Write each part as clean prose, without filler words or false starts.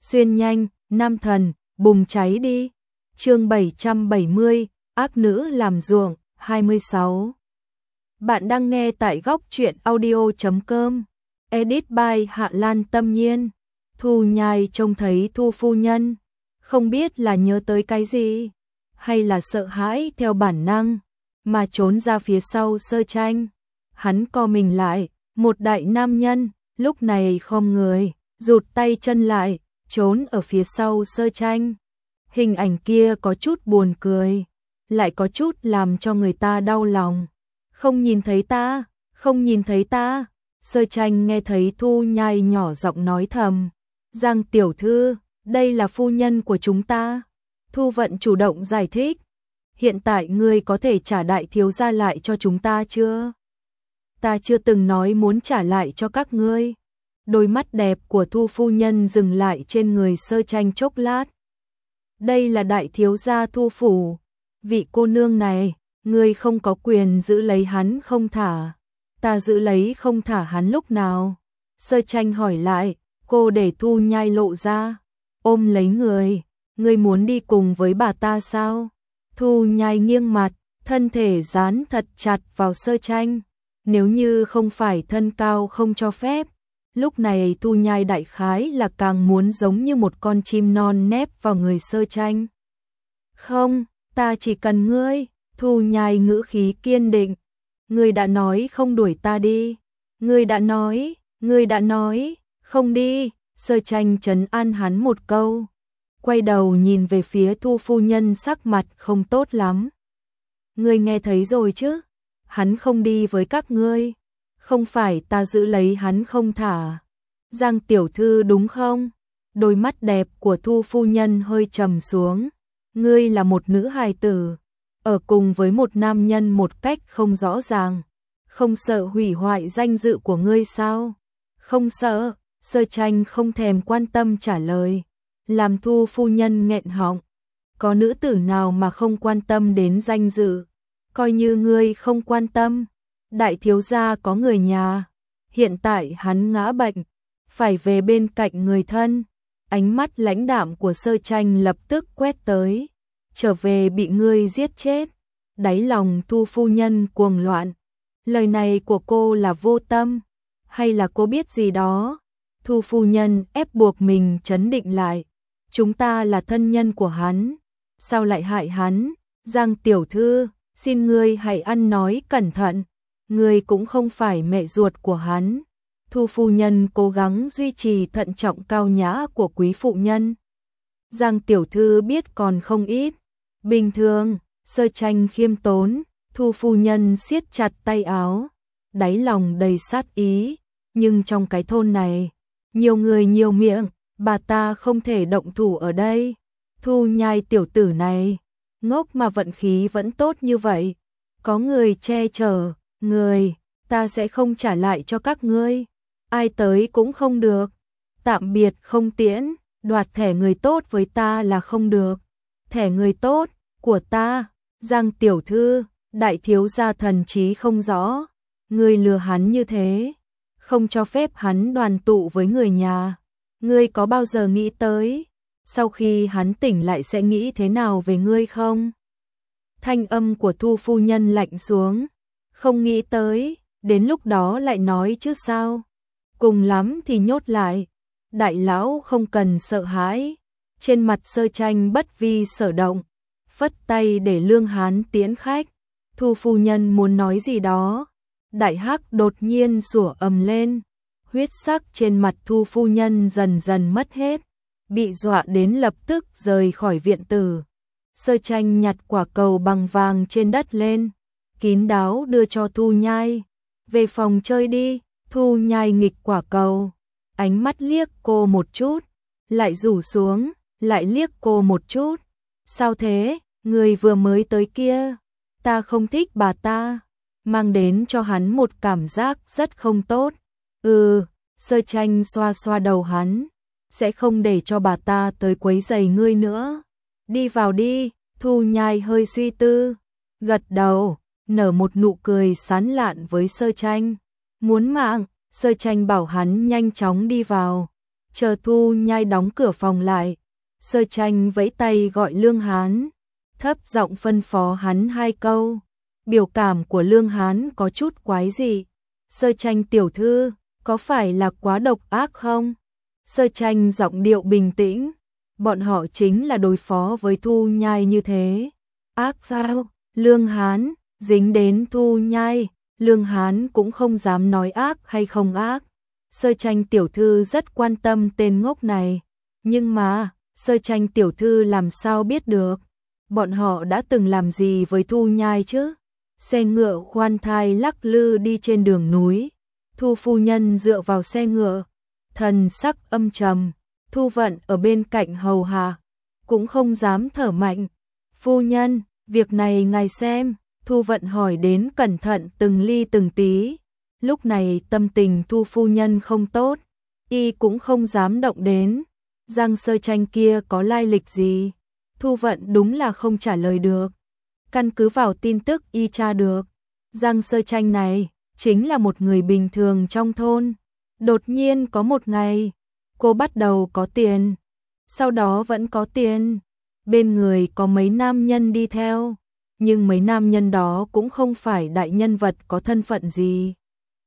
xuyên nhanh, nam thần, bùng cháy đi. Chương 770, ác nữ làm ruộng, 26. Bạn đang nghe tại góc truyện audio.com. Edit by Hạ Lan Tâm Nhiên. Thu Nhai trông thấy Thu phu nhân, không biết là nhớ tới cái gì, hay là sợ hãi theo bản năng, mà trốn ra phía sau Sơ Tranh. Hắn co mình lại, một đại nam nhân, lúc này khom người, rụt tay chân lại, trốn ở phía sau Sơ Tranh. Hình ảnh kia có chút buồn cười, lại có chút làm cho người ta đau lòng. Không nhìn thấy ta, không nhìn thấy ta. Sơ Tranh nghe thấy Thu Nhai nhỏ giọng nói thầm. Giang tiểu thư, đây là phu nhân của chúng ta. Thu Vận chủ động giải thích. Hiện tại ngươi có thể trả đại thiếu gia lại cho chúng ta chưa? Ta chưa từng nói muốn trả lại cho các ngươi. Đôi mắt đẹp của Thu phu nhân dừng lại trên người Sơ Tranh chốc lát. Đây là đại thiếu gia Thu phủ. Vị cô nương này, ngươi không có quyền giữ lấy hắn không thả. Ta giữ lấy không thả hắn lúc nào? Sơ Tranh hỏi lại, cô để Thu Nhai lộ ra, ôm lấy người. Ngươi muốn đi cùng với bà ta sao? Thu Nhai nghiêng mặt, thân thể dán thật chặt vào Sơ Tranh. Nếu như không phải thân cao không cho phép, lúc này Thu Nhai đại khái là càng muốn giống như một con chim non nép vào người Sơ Tranh. Không, ta chỉ cần ngươi. Thu Nhai ngữ khí kiên định. Ngươi đã nói không đuổi ta đi. Ngươi đã nói, không đi. Sơ Tranh trấn an hắn một câu. Quay đầu nhìn về phía Thu phu nhân, sắc mặt không tốt lắm. Ngươi nghe thấy rồi chứ? Hắn không đi với các ngươi. Không phải ta giữ lấy hắn không thả. Giang tiểu thư đúng không? Đôi mắt đẹp của Thu phu nhân hơi trầm xuống. Ngươi là một nữ hài tử, ở cùng với một nam nhân một cách không rõ ràng, không sợ hủy hoại danh dự của ngươi sao? Không sợ. Sơ Tranh không thèm quan tâm trả lời, làm Thu phu nhân nghẹn họng. Có nữ tử nào mà không quan tâm đến danh dự? Coi như ngươi không quan tâm. Đại thiếu gia có người nhà, hiện tại hắn ngã bệnh, phải về bên cạnh người thân. Ánh mắt lãnh đạm của Sơ Tranh lập tức quét tới. Trở về bị ngươi giết chết. Đáy lòng Thu phu nhân cuồng loạn. Lời này của cô là vô tâm, hay là cô biết gì đó? Thu phu nhân ép buộc mình trấn định lại. Chúng ta là thân nhân của hắn, sao lại hại hắn? Giang tiểu thư, xin ngươi hãy ăn nói cẩn thận. Ngươi cũng không phải mẹ ruột của hắn. Thu phu nhân cố gắng duy trì thận trọng cao nhã của quý phụ nhân. Giang tiểu thư biết còn không ít. Bình thường. Sơ Tranh khiêm tốn. Thu phu nhân siết chặt tay áo, đáy lòng đầy sát ý. Nhưng trong cái thôn này, nhiều người nhiều miệng, bà ta không thể động thủ ở đây. Thu Nhai tiểu tử này, ngốc mà vận khí vẫn tốt như vậy. Có người che chở, ta sẽ không trả lại cho các ngươi. Ai tới cũng không được. Tạm biệt không tiễn, đoạt thẻ người tốt với ta là không được. Thẻ người tốt của ta. Giang tiểu thư, đại thiếu gia thần trí không rõ. Ngươi lừa hắn như thế, không cho phép hắn đoàn tụ với người nhà. Ngươi có bao giờ nghĩ tới, sau khi hắn tỉnh lại sẽ nghĩ thế nào về ngươi không? Thanh âm của Thu phu nhân lạnh xuống. Không nghĩ tới, đến lúc đó lại nói chứ sao? Cùng lắm thì nhốt lại. Đại lão không cần sợ hãi. Trên mặt Sơ Tranh bất vi sở động, phất tay để Lương Hán tiễn khách. Thu phu nhân muốn nói gì đó. Đại hắc đột nhiên sủa ầm lên. Huyết sắc trên mặt Thu phu nhân dần dần mất hết, bị dọa đến lập tức rời khỏi viện tử. Sơ Tranh nhặt quả cầu bằng vàng trên đất lên, kín đáo đưa cho Thu Nhai. Về phòng chơi đi. Thu Nhai nghịch quả cầu, ánh mắt liếc cô một chút, lại rủ xuống, lại liếc cô một chút. Sao thế? Người vừa mới tới kia, ta không thích bà ta, mang đến cho hắn một cảm giác rất không tốt. Sơ Tranh xoa xoa đầu hắn, sẽ không để cho bà ta tới quấy rầy ngươi nữa. Đi vào đi. Thu Nhai hơi suy tư, gật đầu, nở một nụ cười sán lạn với Sơ Tranh. Muốn mạng. Sơ Tranh bảo hắn nhanh chóng đi vào. Chờ Thu Nhai đóng cửa phòng lại, Sơ Tranh vẫy tay gọi Lương Hán, thấp giọng phân phó hắn 2 câu. Biểu cảm của Lương Hán có chút quái dị. Sơ Tranh tiểu thư, có phải là quá độc ác không? Sơ Tranh giọng điệu bình tĩnh, bọn họ chính là đối phó với Thu Nhai như thế. Ác sao? Lương Hán, dính đến Thu Nhai, Lương Hán cũng không dám nói ác hay không ác. Sơ Tranh tiểu thư rất quan tâm tên ngốc này, nhưng mà, Sơ Tranh tiểu thư làm sao biết được? Bọn họ đã từng làm gì với Thu Nhai chứ? Xe ngựa khoan thai lắc lư đi trên đường núi. Thu phu nhân dựa vào xe ngựa, thần sắc âm trầm. Thu Vận ở bên cạnh hầu hạ, cũng không dám thở mạnh. Phu nhân, việc này ngài xem. Thu Vận hỏi đến cẩn thận từng ly từng tí. Lúc này tâm tình Thu phu nhân không tốt, y cũng không dám động đến. Giang Sơ Tranh kia có lai lịch gì? Thu Vận đúng là không trả lời được. Căn cứ vào tin tức y tra được, Giang Sơ Tranh này chính là một người bình thường trong thôn. Đột nhiên có một ngày, cô bắt đầu có tiền, sau đó vẫn có tiền. Bên người có mấy nam nhân đi theo, nhưng mấy nam nhân đó cũng không phải đại nhân vật có thân phận gì.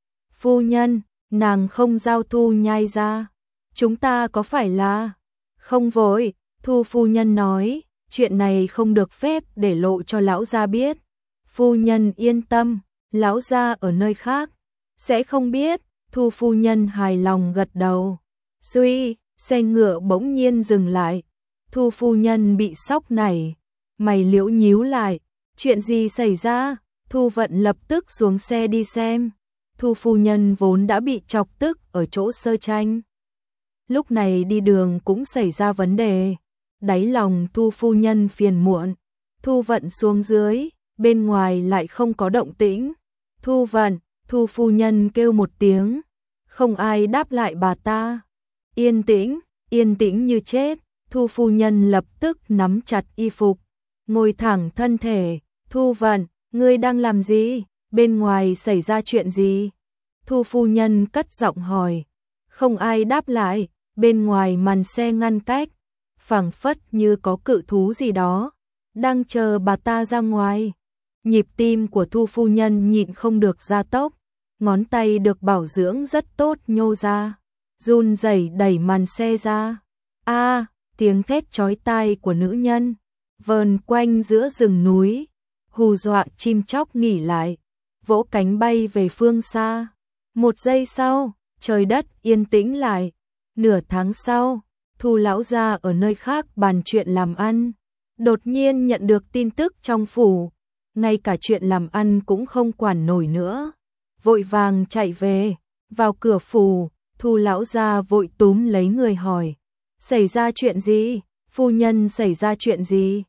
Phu nhân, nàng không giao Thu Nhai ra, chúng ta có phải là... Không vội, Thu phu nhân nói, chuyện này không được phép để lộ cho lão gia biết. Phu nhân yên tâm, lão gia ở nơi khác sẽ không biết. Thu phu nhân hài lòng gật đầu. Suy, xe ngựa bỗng nhiên dừng lại. Thu phu nhân bị sốc nảy, mày liễu nhíu lại. Chuyện gì xảy ra? Thu Vận lập tức xuống xe đi xem. Thu phu nhân vốn đã bị chọc tức ở chỗ Sơ Tranh, lúc này đi đường cũng xảy ra vấn đề. Đáy lòng Thu phu nhân phiền muộn. Thu Vận xuống dưới, bên ngoài lại không có động tĩnh. Thu Vận, Thu phu nhân kêu một tiếng, không ai đáp lại bà ta. Yên tĩnh như chết. Thu phu nhân lập tức nắm chặt y phục, ngồi thẳng thân thể. Thu Vận, ngươi đang làm gì? Bên ngoài xảy ra chuyện gì? Thu phu nhân cất giọng hỏi. Không ai đáp lại, bên ngoài màn xe ngăn cách, phảng phất như có cự thú gì đó đang chờ bà ta ra ngoài. Nhịp tim của Thu phu nhân nhịn không được gia tốc, ngón tay được bảo dưỡng rất tốt nhô ra, run rẩy đẩy màn xe ra. A, tiếng thét chói tai của nữ nhân vờn quanh giữa rừng núi, hù dọa chim chóc nghỉ lại, vỗ cánh bay về phương xa. Một giây sau, trời đất yên tĩnh lại. Nửa tháng sau, Thu lão gia ở nơi khác bàn chuyện làm ăn, đột nhiên nhận được tin tức trong phủ, ngay cả chuyện làm ăn cũng không quản nổi nữa, vội vàng chạy về. Vào cửa phủ, Thu lão gia vội túm lấy người hỏi, xảy ra chuyện gì? Phu nhân xảy ra chuyện gì?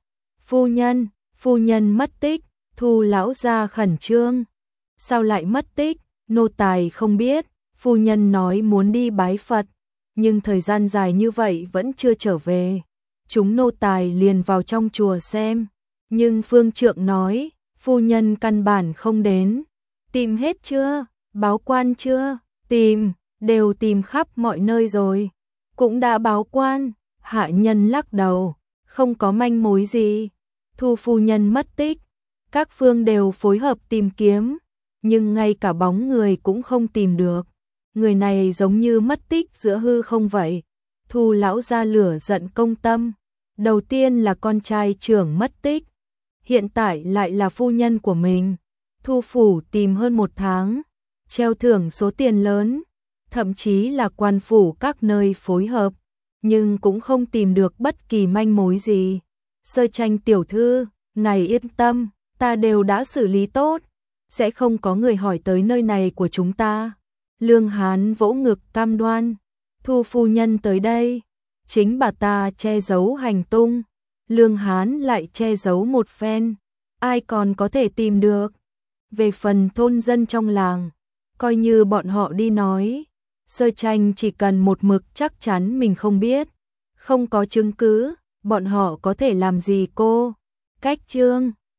Phu nhân mất tích. Thu lão gia khẩn trương. Sao lại mất tích? Nô tài không biết. Phu nhân nói muốn đi bái Phật, nhưng thời gian dài như vậy vẫn chưa trở về. Chúng nô tài liền vào trong chùa xem, nhưng phương trượng nói phu nhân căn bản không đến. Tìm hết chưa? Báo quan chưa? Đều tìm khắp mọi nơi rồi, cũng đã báo quan. Hạ nhân lắc đầu, không có manh mối gì. Thu phu nhân mất tích, các phương đều phối hợp tìm kiếm, nhưng ngay cả bóng người cũng không tìm được. Người này giống như mất tích giữa hư không vậy. Thu lão gia lửa giận công tâm. Đầu tiên là con trai trưởng mất tích, hiện tại lại là phu nhân của mình. Thu phủ tìm hơn 1 tháng, treo thưởng số tiền lớn, thậm chí là quan phủ các nơi phối hợp, nhưng cũng không tìm được bất kỳ manh mối gì. Sơ Tranh tiểu thư, ngài yên tâm, ta đều đã xử lý tốt, sẽ không có người hỏi tới nơi này của chúng ta. Lương Hán vỗ ngực cam đoan. Thu phu nhân tới đây, chính bà ta che giấu hành tung, Lương Hán lại che giấu một phen, ai còn có thể tìm được. Về phần thôn dân trong làng, coi như bọn họ đi nói, Sơ Tranh chỉ cần một mực chắc chắn mình không biết, không có chứng cứ, bọn họ có thể làm gì cô? Cách chương